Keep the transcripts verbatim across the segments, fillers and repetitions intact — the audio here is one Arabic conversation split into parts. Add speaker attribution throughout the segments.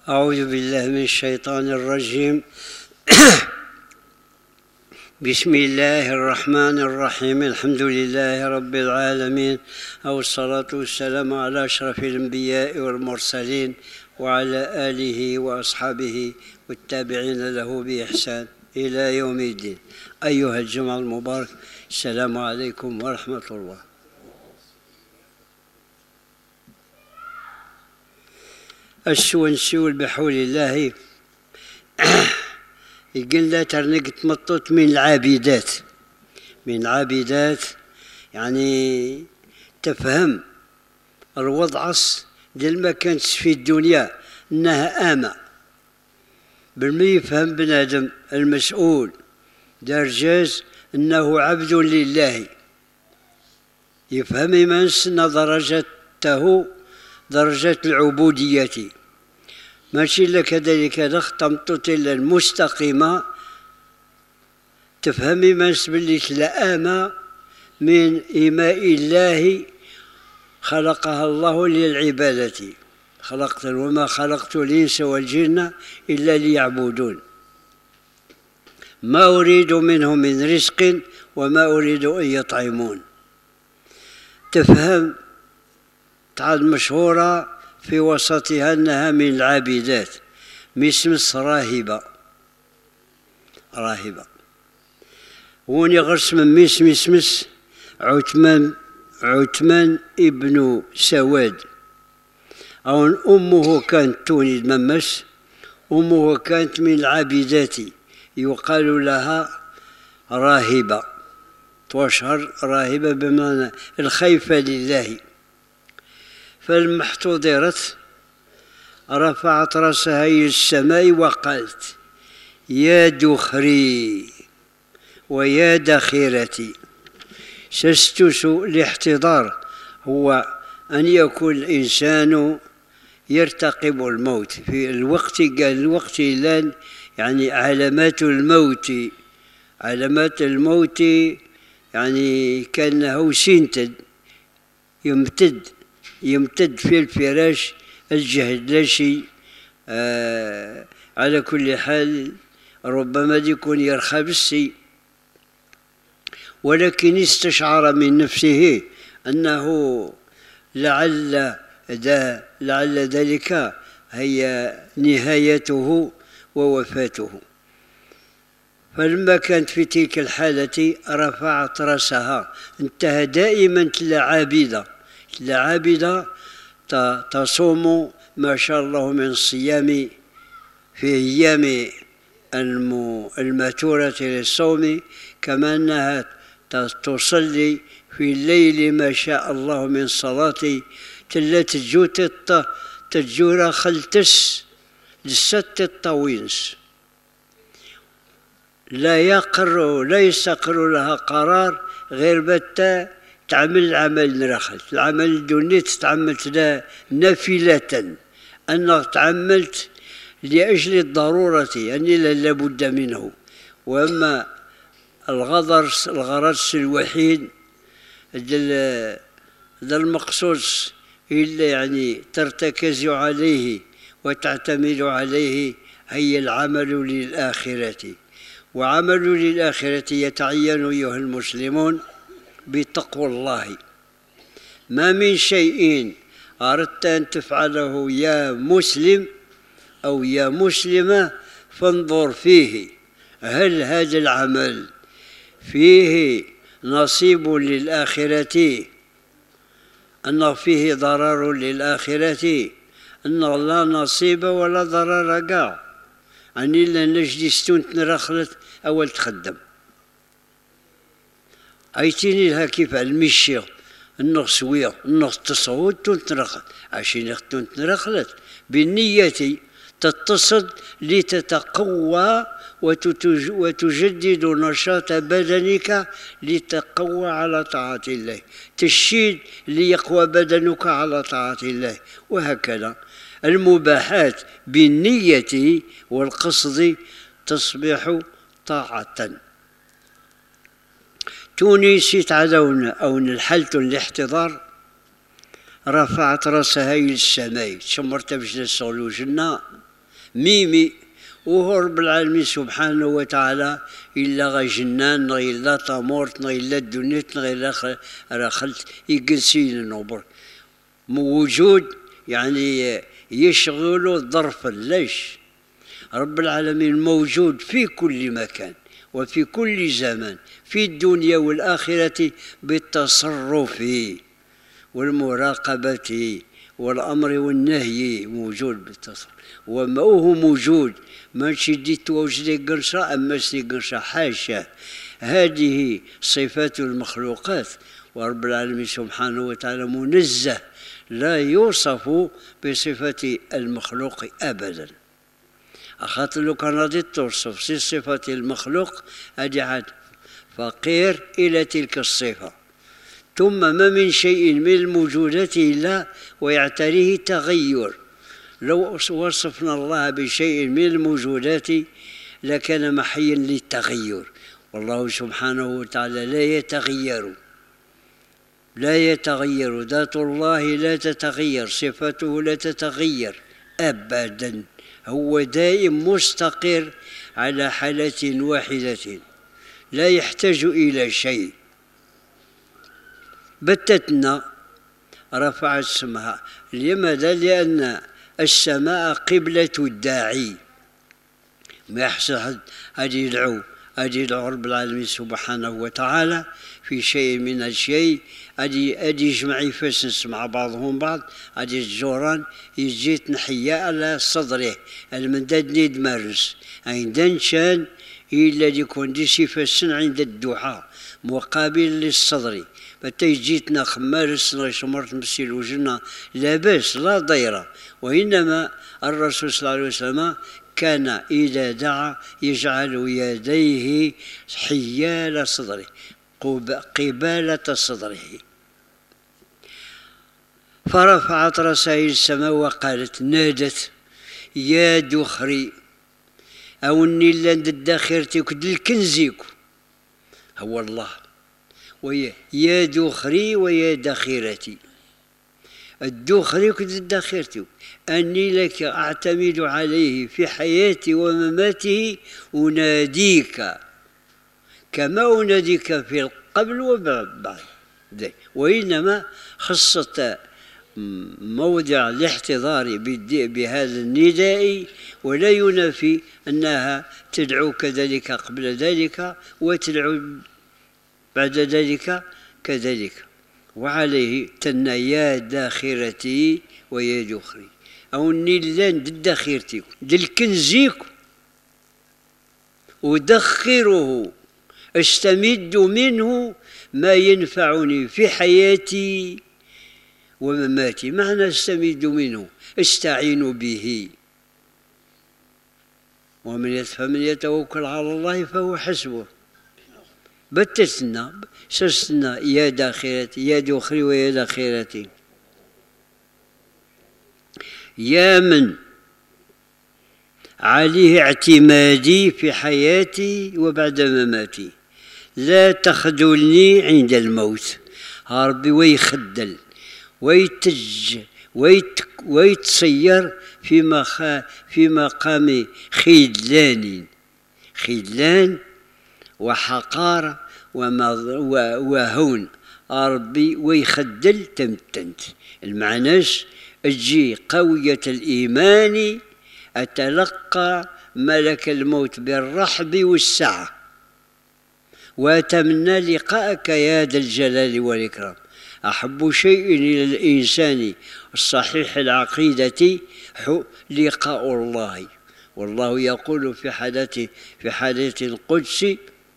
Speaker 1: أعوذ بالله من الشيطان الرجيم. بسم الله الرحمن الرحيم. الحمد لله رب العالمين، والصلاة والسلام على أشرف الأنبياء والمرسلين وعلى آله وأصحابه والتابعين له بإحسان إلى يوم الدين. أيها الجمع المبارك، السلام عليكم ورحمة الله. السونسي بحول الله قلنا ترنق تمطط من العابدات من العابدات يعني تفهم الوضعس ديال ما كانت في الدنيا انها آمة بالما يفهم بنادم المسؤول درجاز انه عبد لله، يفهم يمنس ان درجته درجة العبودية، ماشي إلا كذلك نختمطت إلا المستقيمة. تفهمي ماس باللي تلأم من إيماء الله خلقها الله للعبادة، خلقت وما خلقت الإنس والجن إلا ليعبدون، ما أريد منهم من رزق وما أريد أن يطعمون. تفهم تعد مشهورة في وسطها أنها من العابدات، مسمس راهبة راهبة وني غرس من مس مسمس عثمان عثمان ابن سواد، أو أمه كانت توني ممس، أمه كانت من العابدات يقال لها راهبة، تشهر راهبة بمعنى الخيفة لله. فالمحتضرت رفعت رأسها إلى السماء وقالت: يا دخري ويا دخيرتي. سستس الاحتضار هو أن يكون الإنسان يرتقب الموت في الوقت، قال الوقت لان يعني علامات الموت علامات الموت يعني كأنه سنتد يمتد يمتد في الفراش الجهد لا شيء. آه على كل حال ربما يكون يرخى بالسي، ولكن استشعر من نفسه أنه لعل ذا لعل ذلك هي نهايته ووفاته. فلما كانت في تلك الحالة رفعت رأسها. انتهى دائما العابدة العابدة تصوم ما شاء الله من الصيام في أيام الماتورة للصوم، كما أنها تصلي في الليل ما شاء الله من صلاة، تلا تجو تجورا خلتس لست الطوينس، لا يقر لا يستقر لها قرار غير بتا تعمل العمل نرخل العمل الدنيا تعملت لا نافلة، أنك تعملت لأجل الضرورة يعني لا بد منه. وأما الغرض الغرض الوحيد ذا المقصود إلا يعني ترتكز عليه وتعتمد عليه هي العمل للآخرة. وعمل للآخرة يتعين أيها المسلمون بتقوى الله. ما من شيء أردت أن تفعله يا مسلم أو يا مسلمة فانظر فيه، هل هذا العمل فيه نصيب للآخرة، أن فيه ضرر للآخرة، أن لا نصيب ولا ضرر قاع، أني لا نجلس تنرخلت أول تخدم. عيتيني لها كيف المشي النغ سوية النغ تصعود تنترخلت عشان تنترخلت بالنية تتصد لتتقوى وتجدد نشاط بدنك لتقوى على طاعة الله، تشيد ليقوى بدنك على طاعة الله، وهكذا المباحات بالنية والقصد تصبح طاعة. تونسي تعدون أو الحلت الاحتضار رفعت رأسها إلى السماء، شمرت باش نسغلو جنة ميمي وهو رب العالمين سبحانه وتعالى إلا غا جنان غيلا طامورت غيلا دونيت غيلا راخلت يقلسين النوبر موجود يعني يشغل الظرف ليش رب العالمين موجود في كل مكان وفي كل زمان في الدنيا والآخرة بالتصرف والمراقبة والأمر والنهي موجود بالتصرف وما هو موجود ماشي ديت وجدي قرشة أما سي قرشة حاشا هذه صفات المخلوقات ورب العالمين سبحانه وتعالى منزه لا يوصف بصفة المخلوق أبدا أخاطر لو كان غادي توصف صفة المخلوق هذه عاد فقير إلى تلك الصفة ثم ما من شيء من الموجودات إلا ويعتريه تغير لو وصفنا الله بشيء من الموجودات لكان محيا للتغير والله سبحانه وتعالى لا يتغير لا يتغير ذات الله لا تتغير صفته لا تتغير أبدا هو دائم مستقر على حالة واحدة لا يحتاج إلى شيء بتتنا رفعت سمها لماذا؟ لأن السماء قبلة الداعي ما يحصل هذه يدعو هذه يدعو رب العالمين سبحانه وتعالى في شيء من الشيء هذه هذه يجمع يفسس مع بعضهم بعض هذه الجوران يجيت نحيا على صدره المنداد نيد مارس عندن شان إلا يكون دي يفسن عند الدعاء مقابل للصدر بتا جيتنا خمارس شمرت مسيل وجنا لا باس لا ضيرة وإنما الرسول صلى الله عليه وسلم كان إذا دعا يجعل يديه حيال صدره قبالة صدره فرفعت رسائل السماء وقالت نادت يا دخري أو النيل الداخرتك دلكنزيك هو الله ويا يا دخري ويا دخيرتي الدخري كدخيرتي أني لك أعتمد عليه في حياتي ومماتي أناديك كما أناديك في القبل وبعد وإنما خصت موضع الاحتضار بهذا النداء ولا ينافي أنها تدعو كذلك قبل ذلك وتدعو بعد ذلك كذلك وعليه تنا يا داخرتي ويا دخري أو النيلان داخرتي دالكنزيك أدخره استمد منه ما ينفعني في حياتي ومماتي معنى استمد منه استعين به ومن فمن يتوكل على الله فهو حسبه بتتنا سستنا يا داخرتي يا دخري ويا داخرتي يا من عليه اعتمادي في حياتي وبعد مماتي لا تخذلني عند الموت ربي ويخدل ويتج ويت ويتصير في مخا في مقام خذلان خذلان وحقارة وهون ربي ويخدل تمتنت المعناش أجي قوية الإيمان أتلقى ملك الموت بالرحب والسعة وأتمنى لقاءك يا ذا الجلال والإكرام أحب شيء إلى الإنسان الصحيح العقيدة لقاء الله والله يقول في حديث في حديث القدسي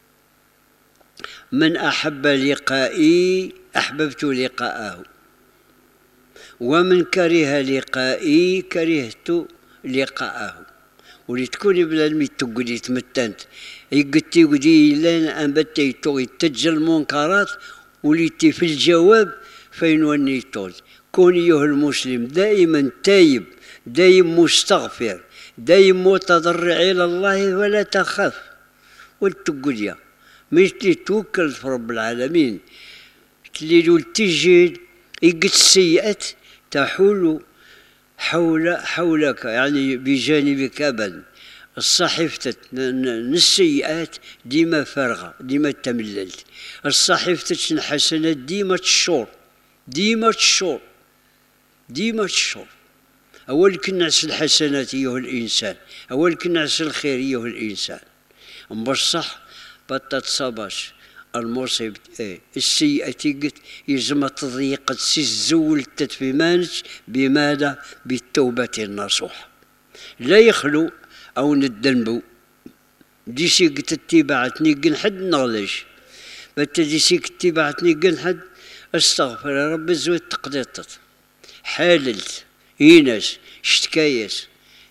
Speaker 1: من أحب لقائي أحببت لقاءه ومن كره لقائي كرهت لقاءه ولتكوني بلا الميت تقولي تمتنت يقتي قدي لين أنبتي توي تجل المنكرات وليتي في الجواب فين وني توز كون أيها المسلم دائما تايب دائما مستغفر دائما متضرع إلى الله ولا تخاف والتقوليا مش توكل في رب العالمين تليل تجد يقت السيئات تحول حول حولك يعني بجانبك أبدا الصحيفة السيئات ديما فارغة ديما تمللت، الصحيفة الحسنات ديما تشور ديما تشور ديما تشور. أول كنعس الحسنات أيها الإنسان، أول كنعس الخير أيها الإنسان، بصح بتتصابش المصيبة إيه السيئة تيقت يزم تضيق تسزول تتفيمانج بماذا؟ بالتوبة النصوح. لا يخلو أو ندنبو دي سيك تتبعتني قنحد نغلش بتا دي سيك تتبعتني قنحد استغفر يا رب الزوج تقديطت حاللت يناس اشتكايس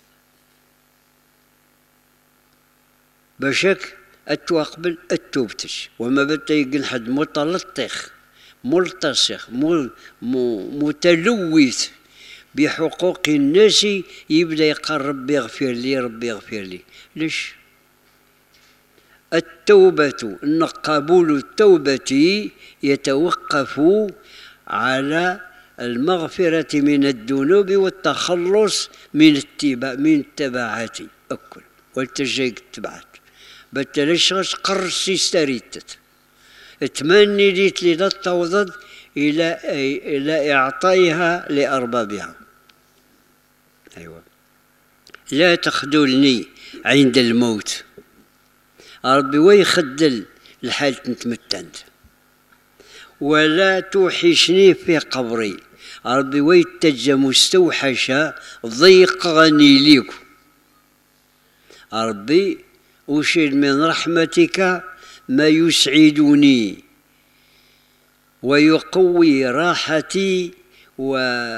Speaker 1: باشك التوقبل التوبتش وما بتا يقنحد متلطخ ملتصق متلوث بحقوق الناس يبدا يقال ربي يغفر لي ربي يغفر لي. ليش؟ التوبة ان قبول التوبة يتوقف على المغفرة من الذنوب والتخلص من التبع من التبعات أكل والتجيك التبعات بتلاش قرصي استريتت تمني ليت لي توضد إلى إلى إعطائها لأربابها. أيوة لا تخذلني عند الموت ربي ويخدل الحال نتمتنت، ولا توحشني في قبري ربي ويتجى مستوحشة ضيقني ليك ربي أشيل من رحمتك ما يسعدني ويقوي راحتي و...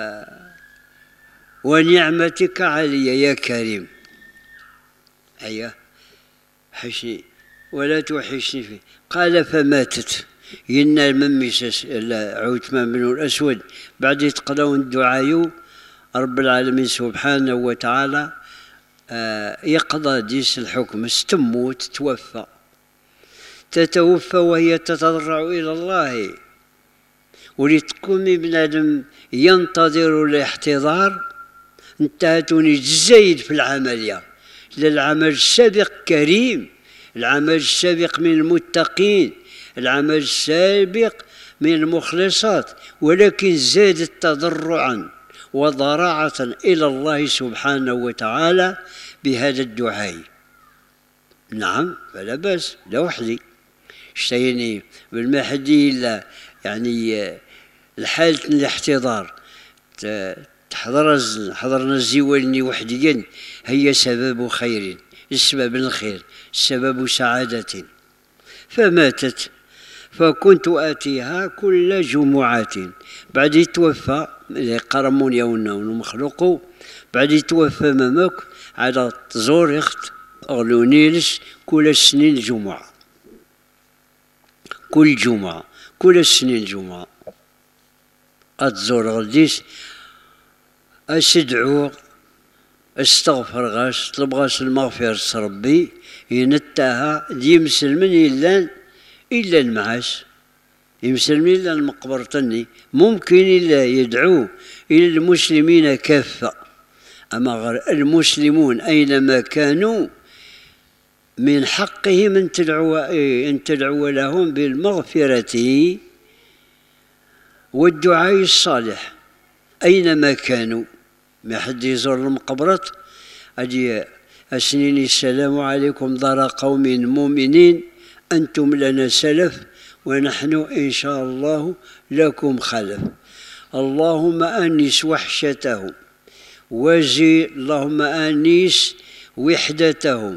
Speaker 1: ونعمتك علي يا كريم. أيه حشني ولا توحشني فيه. قال فماتت ينا المميسس عثمان بن الأسود بعد يتقرأون الدعاء رب العالمين سبحانه وتعالى آه يقضى ديس الحكم استموت توفى تتوفى وهي تتضرع إلى الله ولتكون بنادم ينتظر الاحتضار انتهتني جزيد في العملية للعمل السابق كريم، العمل السابق من المتقين، العمل السابق من المخلصات، ولكن زادت تضرعا وضراعة إلى الله سبحانه وتعالى بهذا الدعاء. نعم فلا بأس لا وحدي اشتيني بالمحدي إلا يعني الحالة الاحتضار تحضر حضرنا الزوالني وحديا هي سبب خير السبب الخير سبب سعادة. فماتت فكنت آتيها كل جمعة بعد يتوفى قرمون يونا ومخلوقه بعد يتوفى مامك على تزور اخت أغلونيلس كل سنين جمعة كل جمعة كل سنين جمعة أتزور غديس أستدعو استغفر غاس طلب غاس المغفرة ربي ينتهى يمسلمن إلا إلا المعاش يمسلمن إلا المقبرتني ممكن إلا يدعو إلى المسلمين كافة. أما المسلمون أينما كانوا من حقهم أن تدعو أن تدعو لهم بالمغفرة والدعاء الصالح أينما كانوا. ما حد يزور المقبرة أجي أسنيني السلام عليكم دار قوم مؤمنين أنتم لنا سلف ونحن إن شاء الله لكم خلف. اللهم أنس وحشتهم وزي اللهم أنس وحدتهم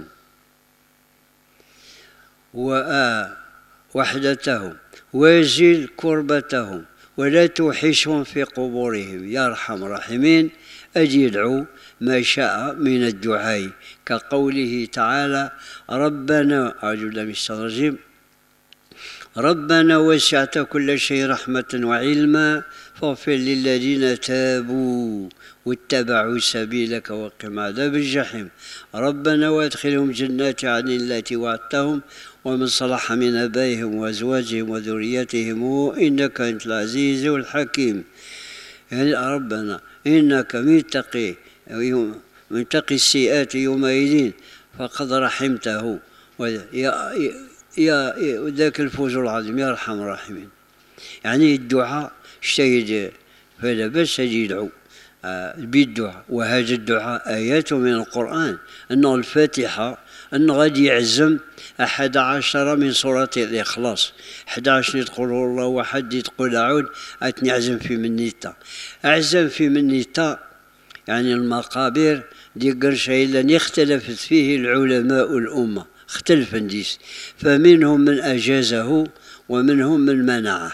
Speaker 1: ووحدتهم وزل كربتهم ولا توحشهم في قبورهم يا أرحم الراحمين. أجي يدعو ما شاء من الدعاء كقوله تعالى ربنا أعوذ بالله من الشيطان الرجيم ربنا وسعت كل شيء رحمة وعلما فاغفر للذين تابوا واتبعوا سبيلك وقهم عذاب الجحيم ربنا وادخلهم جنات عدن التي وعدتهم ومن صلح من آبائهم وأزواجهم وذريتهم إنك أنت العزيز الحكيم. يعني ربنا إنك من تقي من تقي السيئات يومئذ فقد رحمته، يا يا ذاك الفوز العظيم يا أرحم الراحمين. يعني الدعاء اجتهد، فلا بأس يدعو بالدعاء. وهذا الدعاء آيات من القرآن، أنه الفاتحة أنه غادي يعزم أحد عشر من سورة الإخلاص، أحد عشر يدخل الله واحد يدخل أعود أتني أعزم في منيتا، أعزم في منيتا يعني المقابر دي قرشة إلا اختلفت فيه العلماء الأمة، اختلف نديس، فمنهم من أجازه ومنهم من منعه.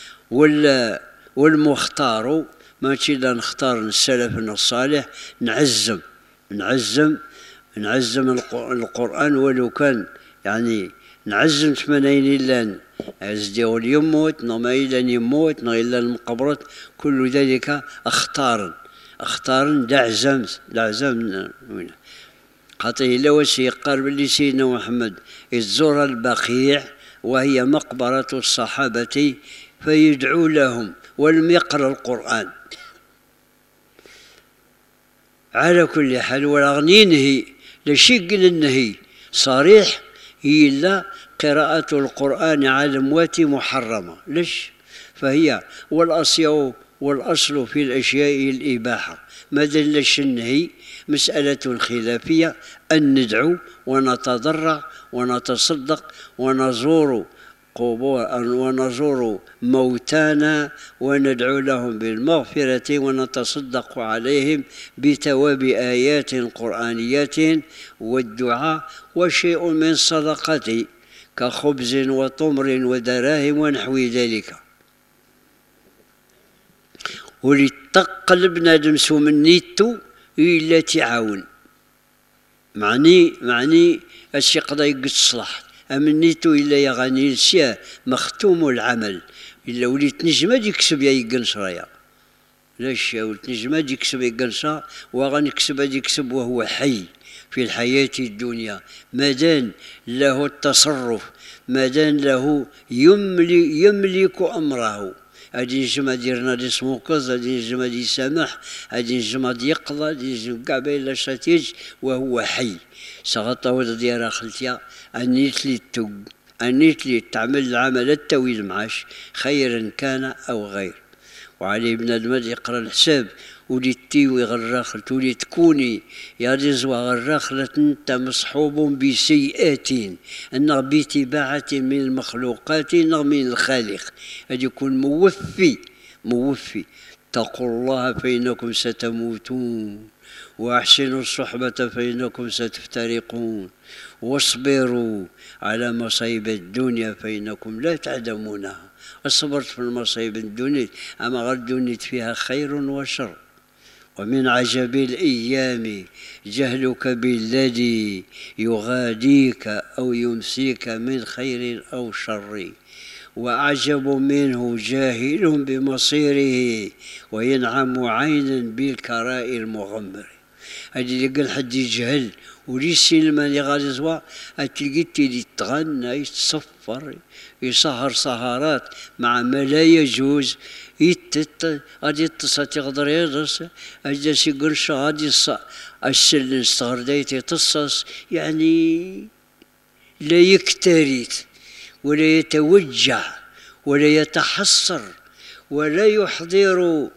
Speaker 1: والمختار ماشي لا نختار السلف الصالح، نعزم نعزم نعزم القرآن ولو كان يعني نعزم ثمانين إلا عزدي يموت نما إلا يموت إلا المقبرات، كل ذلك اختار اختار دعزم دعزم خاطر إلا واش يقال باللي سيدنا محمد يزور البقيع وهي مقبرة الصحابة فيدعو لهم ولم يقرأ القرآن. على كل حال ولا ننهي لشق النهي صريح إلا قراءة القرآن على الأموات محرمة. ليش؟ فهي والأصل والأصل في الأشياء الإباحة، ما دلش النهي مسألة خلافية، أن ندعو ونتضرع ونتصدق ونزور قبور ونزور موتانا وندعو لهم بالمغفرة ونتصدق عليهم بثواب آيات قرآنيات والدعاء وشيء من صدقة كخبز وتمر ودراهم ونحو ذلك. ولتقل بنادم سوم النيتو إلا تعاون معني معني الشي قضا يقصلح أمنيتو إلا يغني الشيء مختوم العمل إلا وليت نجمة يكسب يا يقنصريا. لاش وليت نجمة يكسب يقنصا وغنكسب يكسب وهو حي في الحياة الدنيا، مادام له التصرف، مادام له يملك, يملك أمره. هادي نجم ديرنا دي سموكز، هادي نجم دي سامح، هادي نجم دي يقضى، هادي نجم كاع باين شاتيج وهو حي. سغطا ولد ديال خلتيا أنيت لي توق أنيت لي تعمل العمل التويل معاش خيرا كان أو غير. وعليه بنادم يقرا الحساب وليت تيوي غراخلت وليت تكوني يا رزوة غراخلت انت مصحوب بسيئات انه بتباعة من المخلوقات من الخالق، هذا يكون موفي موفي. اتقوا الله فإنكم ستموتون وأحسنوا الصحبة فإنكم ستفترقون واصبروا على مصايب الدنيا فإنكم لا تعلمونها. صبرت في المصايب الدنيا أما غير الدنيا فيها خير وشر. ومن عجب الأيام جهلك بالذي يغاديك أو يمسيك من خير أو شر، وأعجب منه جاهل بمصيره وينعم عينا بالكراء المغمر. هذا اللي قال حد يجهل وليسي لما غادي زوا تلقي تيلي تغنى يتصفر يسهر سهرات مع ما لا يجوز يتت غادي يتصل يقدر يدرس اجا شي قرشه غادي السلن صغر دايتي تصص يعني لا يكترث ولا يتوجع ولا يتحسر ولا يحضر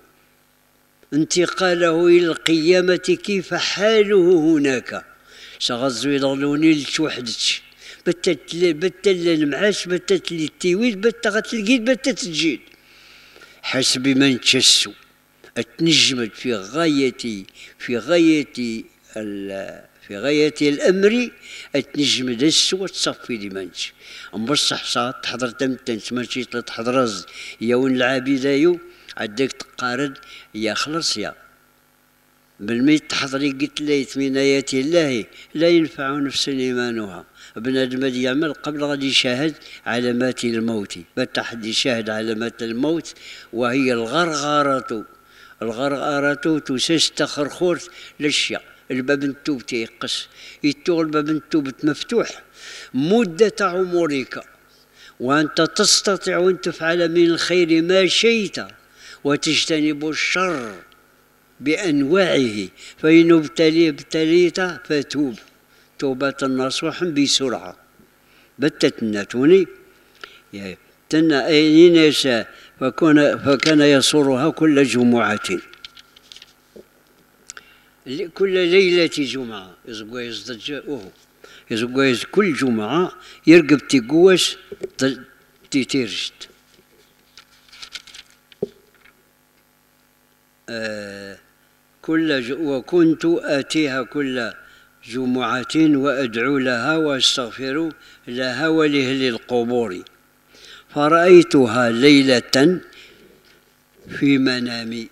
Speaker 1: انتقاله إلى القيامة كيف حاله هناك. شغزو يضلوني لتوحدتش بتت بتل المعاش بتت لي التيويل بت غتلقيت بتت تجيد حسب ما نتشسو اتنجمت في غاية في غاية في غاية الأمر اتنجم دس وتصفي لي منش نبصح صات تحضر تمتنش ماشي تحضر يون العابدايو عدك تقارد يا خلص يا بالميت تحضري قلت ليت من آيات الله لا ينفع نفس إيمانها. بنادم يعمل قبل غادي يشاهد علامات الموت، بتحد يشاهد علامات الموت وهي الغرغرة. الغرغرة تساس تخرخور للشيء الباب التوب تيقص يتوغ الباب التوب مفتوح مدة عمرك وأنت تستطيع أن تفعل من الخير ما شئت وتجتنب الشر بأنواعه، فإن ابتلي ابتليت فتوب توبة نصوحا بسرعة بتتناتوني تنا أين يشاء فكان فكان يصورها كل جمعة، كل ليلة جمعة يزقوا يزدج أوه يزقوا كل جمعة يرقب تقوس تيتيرجت. آه كل وكنت آتيها كل جمعة وأدعو لها وأستغفر لها ولأهل القبور، فرأيتها ليلة في منامي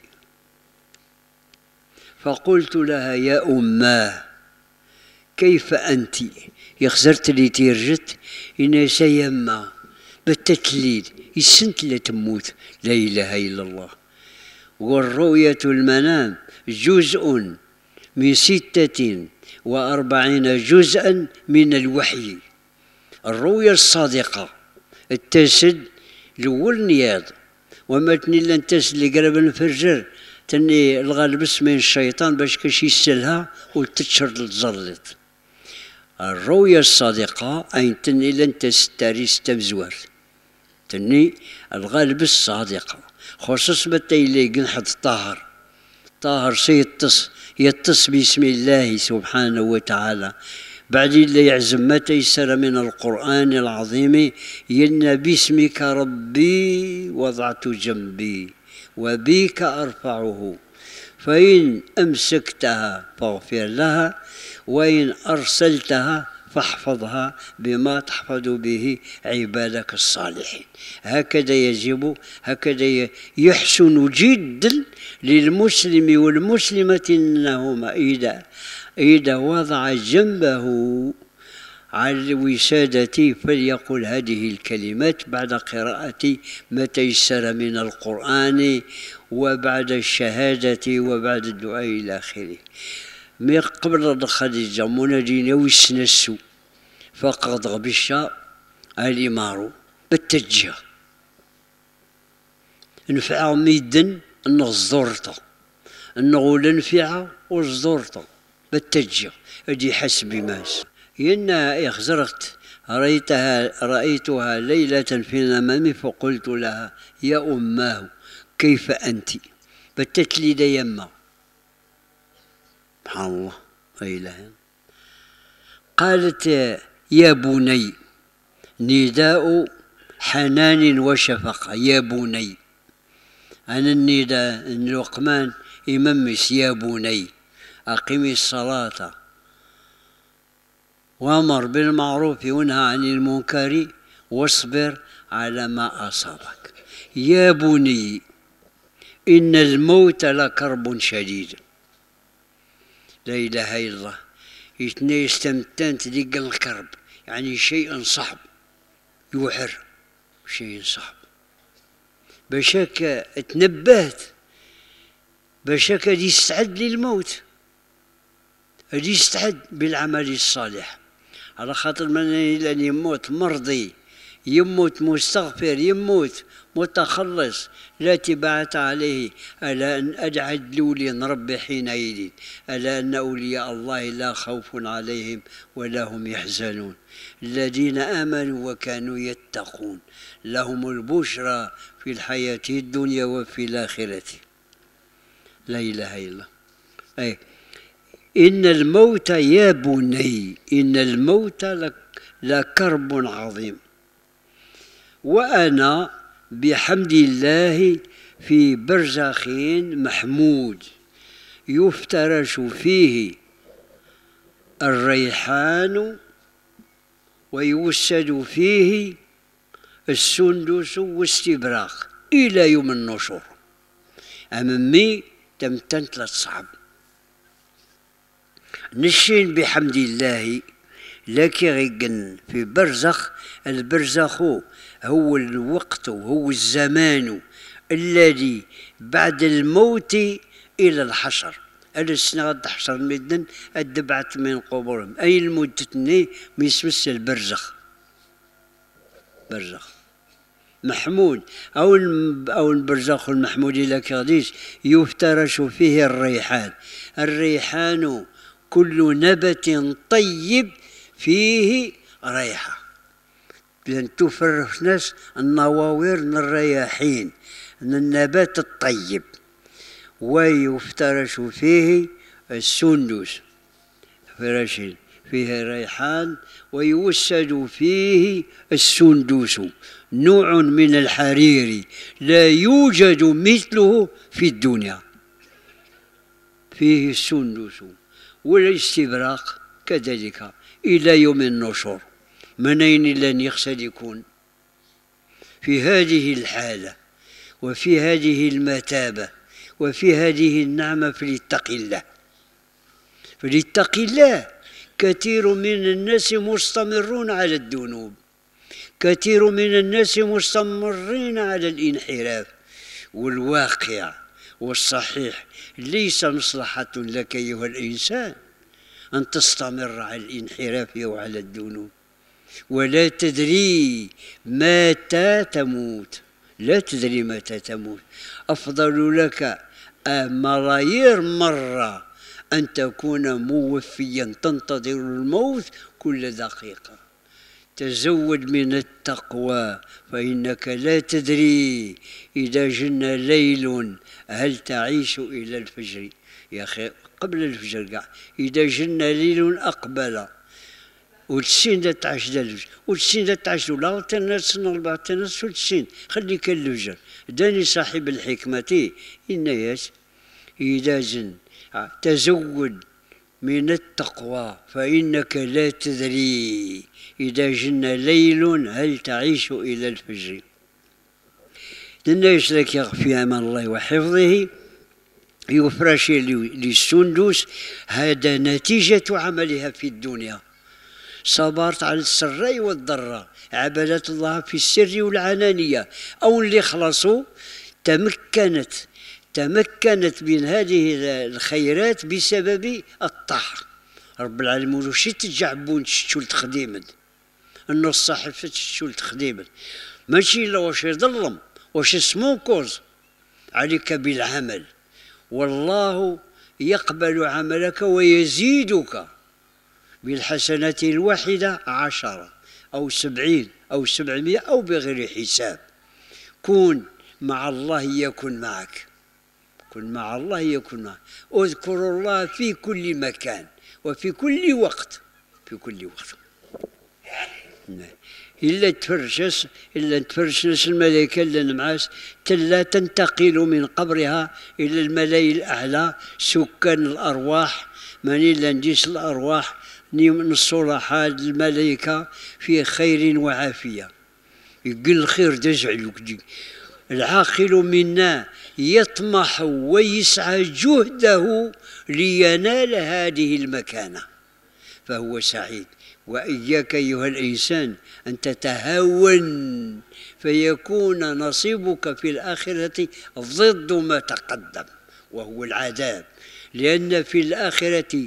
Speaker 1: فقلت لها يا أماه كيف أنت؟ يخزرت لي تيرجت إن سيما بتتليل السنت لا تموت، لا إله إلا الله. والرؤية المنام جزء من ستة وأربعين جزءا من الوحي. الرؤيا الصادقة التسد الأول نياض وما تني لن تسد اللي قرب الفجر تني الغالب اسمين الشيطان باش كاش يسلها وتتشر الزلط. الرؤيا الصادقة أي تني لن تستاري ستمزور تني الغالب الصادقة خصوص بتايلي قنحت طاهر طاهر سيتص يتص باسم الله سبحانه وتعالى بعد اللي يعزم ما تيسر من القرآن العظيم ين باسمك ربي وضعت جنبي وبيك أرفعه، فإن أمسكتها فاغفر لها وإن أرسلتها فاحفظها بما تحفظ به عبادك الصالحين. هكذا يجب هكذا يحسن جدا للمسلم والمسلمة أنهما إذا إذا وضع جنبه على الوسادة فليقل هذه الكلمات بعد قراءة ما تيسر من القرآن وبعد الشهادة وبعد الدعاء إلى آخره. من قبل خديجة منادين ويسنسو فقد غبشا الإمارو بالتجه نفع ميدن النغزورته النغول نفع وزدورته بالتجه أدي حسب ماس إن يخزرت رأيتها رأيتها ليلة في المنام فقلت لها يا أماه كيف أنت؟ بتتلي ديما سبحان الله لا إله. قالت يا بني نداء حنان وشفقة، يا بني أنا النداء لقمان يممس يا بني أقم الصلاة وأمر بالمعروف وانهى عن المنكر واصبر على ما أصابك. يا بني إن الموت لكرب شديد، لا إله إلا الله. يتني استمتان تدق الكرب يعني شيء صعب يوحر شيء صعب بشك تنبهت بشك يستعد للموت يستعد بالعمل الصالح على خاطر من لأن يموت مرضي يموت مستغفر يموت متخلص لا تبعت عليه. ألا أن أجعد لولي ربي حينئذ ألا أن أولياء الله لا خوف عليهم ولا هم يحزنون الذين آمنوا وكانوا يتقون لهم البشرى في الحياة الدنيا وفي الآخرة. لا إله إلا الله. أي إن الموت يا بني إن الموت لكرب عظيم وأنا بحمد الله في برزخ محمود يفترش فيه الريحان ويوسد فيه السندس واستبراق إلى يوم النشور. أمامي تمتنت لتصعب نشين بحمد الله لكن غيقن في برزخ. البرزخ هو الوقت وهو الزمان الذي بعد الموت إلى الحشر. السنة غد تحشر المدن الدبعت من قبورهم أي المدة ما يسمس البرزخ برزخ محمود أو أو البرزخ المحمود إلى كغديش يفترش فيه الريحان. الريحان كل نبت طيب فيه ريحة، لأن تفرش ناس النواوير الرياحين من النبات الطيب. ويفترش فيه السندس، فرش فيه ريحان ويوسد فيه السندس، نوع من الحرير لا يوجد مثله في الدنيا، فيه السندس. والاستبراق كذلك إلى يوم النشور. من أين لن يخسد يكون في هذه الحالة وفي هذه المثابة وفي هذه النعمة؟ فليتقي الله، فليتقي الله. كثير من الناس مستمرون على الذنوب، كثير من الناس مستمرين على الانحراف. والواقع والصحيح ليس مصلحة لك أيها الإنسان أن تستمر على الانحراف وعلى الذنوب، ولا تدري متى تموت، لا تدري متى تموت. أفضل لك ملايير مرة أن تكون موفيا تنتظر الموت كل دقيقة. تزود من التقوى، فإنك لا تدري إذا جن ليل هل تعيش إلى الفجر. يا أخي قبل الفجر قاع إذا جن ليل أقبل وتسين تعيش الفجر وتسين تعيش لا تنس أربعة تنس وتسين خليك الفجر. داني صاحب الحكمة إن ياس إذا جن تزود من التقوى، فإنك لا تدري إذا جن ليل هل تعيش إلى الفجر. الناس لك في أمان الله وحفظه يفرش للسندس، هذا نتيجة عملها في الدنيا. صبرت على السراء والضراء، عبدت الله في السر والعلانية، أو اللي خلصوا تمكنت تمكنت من هذه الخيرات بسبب الطاعة. رب العالمين وش تجعبون تشتول تخديما النص صاحب تشتول تخديما، ماشي إلا واش يظلم واش اسمو كوز. عليك بالعمل، والله يقبل عملك ويزيدك بالحسنة الواحدة عشرة أو سبعين أو سبعمائة أو بغير حساب. كن مع الله يكن معك، كن مع الله يكن معك. اذكر الله في كل مكان وفي كل وقت، في كل وقت. إلا تفرشس إلا تفرشس الملائكة اللي معاس تلا تنتقل من قبرها إلى الملأ الأعلى سكان الأرواح، من إلا نجيس الأرواح من الصلحاء الملائكة في خير وعافية. يقول الخير دجعلك دي. العاقل منا يطمح ويسعى جهده لينال هذه المكانة فهو سعيد. وإياك أيها الإنسان أن تتهاون فيكون نصيبك في الآخرة ضد ما تقدم وهو العذاب، لأن في الآخرة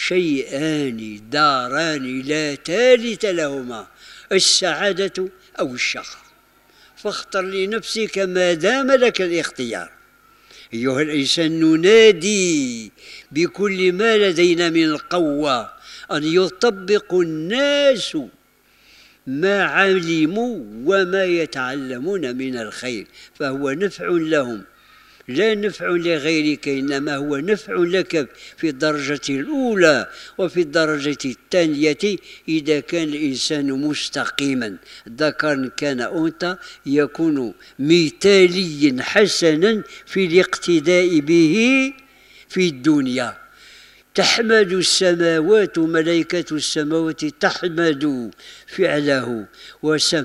Speaker 1: شيئان داران لا ثالث لهما، السعادة أو الشقاء، فاختر لنفسك ما دام لك الاختيار. أيها الإنسان ننادي بكل ما لدينا من القوة أن يطبق الناس ما علموا وما يتعلمون من الخير، فهو نفع لهم لا نفع لغيرك، إنما هو نفع لك في الدرجة الأولى وفي الدرجة الثانية إذا كان الإنسان مستقيما، ذكر كان أنثى، يكون مثاليا حسنا في الاقتداء به في الدنيا. تحمد السماوات ملائكة السماوات تحمد فعله، وسم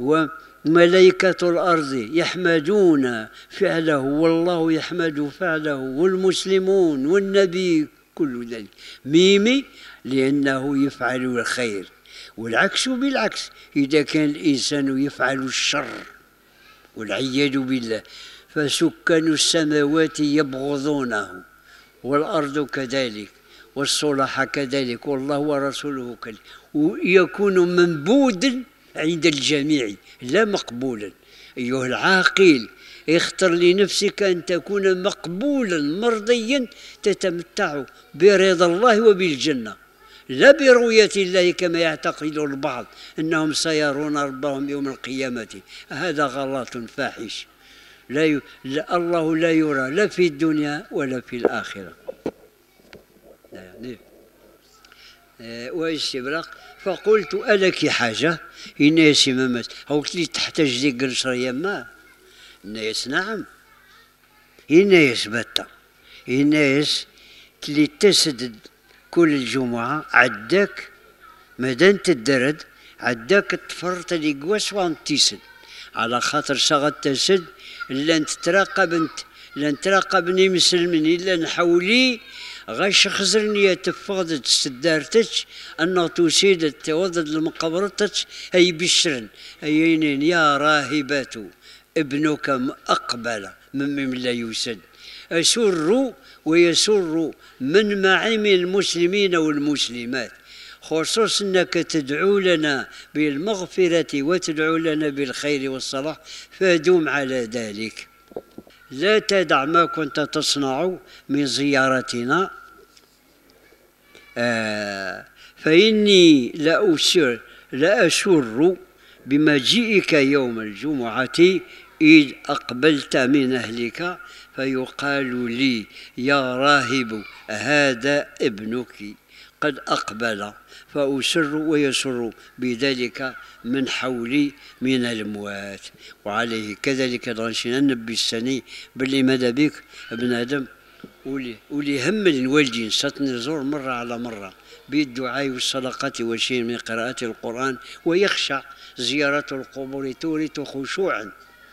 Speaker 1: وملائكة الأرض يحمدون فعله، والله يحمد فعله، والمسلمون والنبي كل ذلك. ميمي لأنه يفعل الخير، والعكس بالعكس إذا كان الإنسان يفعل الشر والعياذ بالله فسكان السماوات يبغضونه والأرض كذلك والصلح كذلك والله ورسوله كذلك، ويكون منبوذا عند الجميع لا مقبولا. أيها العاقل، اختر لنفسك أن تكون مقبولا مرضيا تتمتع برضا الله وبالجنة، لا برؤية الله كما يعتقد البعض أنهم سيرون ربهم يوم القيامة. هذا غلط فاحش. لا, ي... لا الله لا يرى لا في الدنيا ولا في الآخرة. يعني واستبراق. فقلت ألك حاجة؟ الناس ممات قلت لي تحتاج لي قنشر يما؟ الناس نعم. الناس بتا الناس اللي تسدد كل الجمعة عداك مادام تدرد عداك تفرط لي قواس وانتيسد على خاطر شغل تسد لان تتراقب انت لان تراقبني مسلمين الا نحولي غاش خزرني تفقد تسدارتك انه تسيد توضد المقبرتك اي بشرن ايين يا راهبات ابنك اقبل من لا يسد أسر ويسر من معي من المسلمين والمسلمات، خصوصا أنك تدعو لنا بالمغفرة وتدعو لنا بالخير والصلاح، فدوم على ذلك. لا تدع ما كنت تصنع من زيارتنا، آه فإني لا أسر لا أسر بمجيئك يوم الجمعة إذ أقبلت من أهلك فيقال لي يا راهب هذا ابنك قد أقبل، فأسر ويسر بذلك من حولي من الأموات. وعليه كذلك غنشينا نبي السني باللي ماذا بك ابن آدم ولي ولي هم الوالدين ستنزور مرة على مرة بالدعاء والصدقة وشيء من قراءة القرآن، ويخشى زيارة القبور تورث خشوعا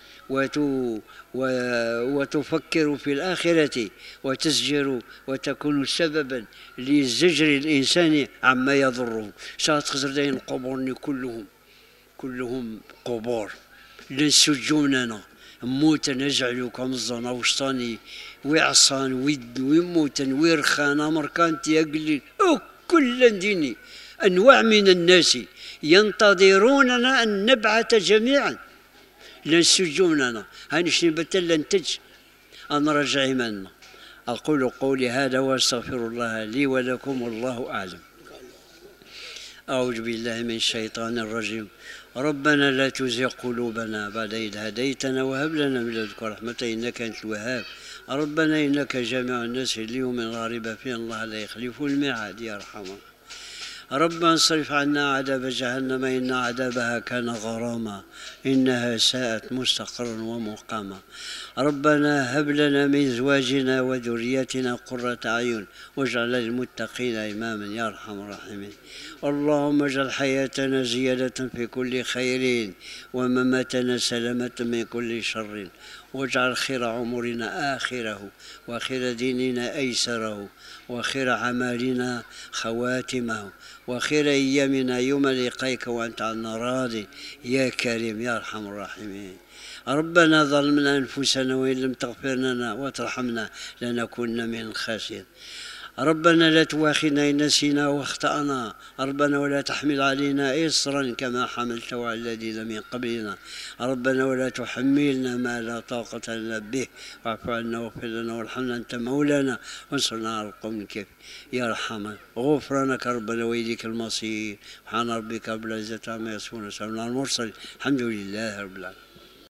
Speaker 1: وتفكر في الآخرة وتزجر وتكون سببا لزجر الإنسان عما يضره. شات خزر داين القبور كلهم كلهم قبور لنسجوننا موتا نجعلكم الظنا وشطاني وعصان ود وموتا ويرخان أمركان تيقلي كل ديني أنواع من الناس ينتظروننا أن نبعث جميعا لنسجوننا هنشني بتل ننتج أن رجع منا. أقول قولي هذا وأستغفر الله لي ولكم والله أعلم. أعوذ بالله من الشيطان الرجيم. ربنا لا تزغ قلوبنا بعد إذ هديتنا وهب لنا من لدنك رحمة إنك أنت الوهاب. ربنا إنك جامع الناس ليوم لا ريب فيه الله لا يخلف الميعاد يا أرحم. ربنا اصرف عنا عذاب جهنم إن عذابها كان غراما إنها ساءت مستقرا ومقاما. ربنا هب لنا من أزواجنا وذريتنا قرة أعين واجعل للمتقين إماما يا أرحم الراحمين. اللهم اجعل حياتنا زيادة في كل خير ومماتنا سلامة من كل شر، واجعل خير عمرنا آخره وخير ديننا أيسره وخير عمالنا خواتمه وخير أيامنا يوم لقائك وأنت عنا راضي يا كريم يا أرحم الراحمين. ربنا ظلمنا أنفسنا وإن لم تغفر لنا وترحمنا لنكن من الخاسرين. ربنا لا تواخذنا إن نسينا واخطأنا. ربنا ولا تحمل علينا إصرا كما حملته على الذين من قبلنا. ربنا ولا تحملنا ما لا طاقة لنا به واعف عنا واغفر لنا وارحمنا أنت مولانا وانصرنا على القوم الكافرين يا أرحم. غفرانك ربنا وإليك المصير. سبحان ربك رب العزة عما يصفون وسلام على المرسلين الحمد لله رب العالمين.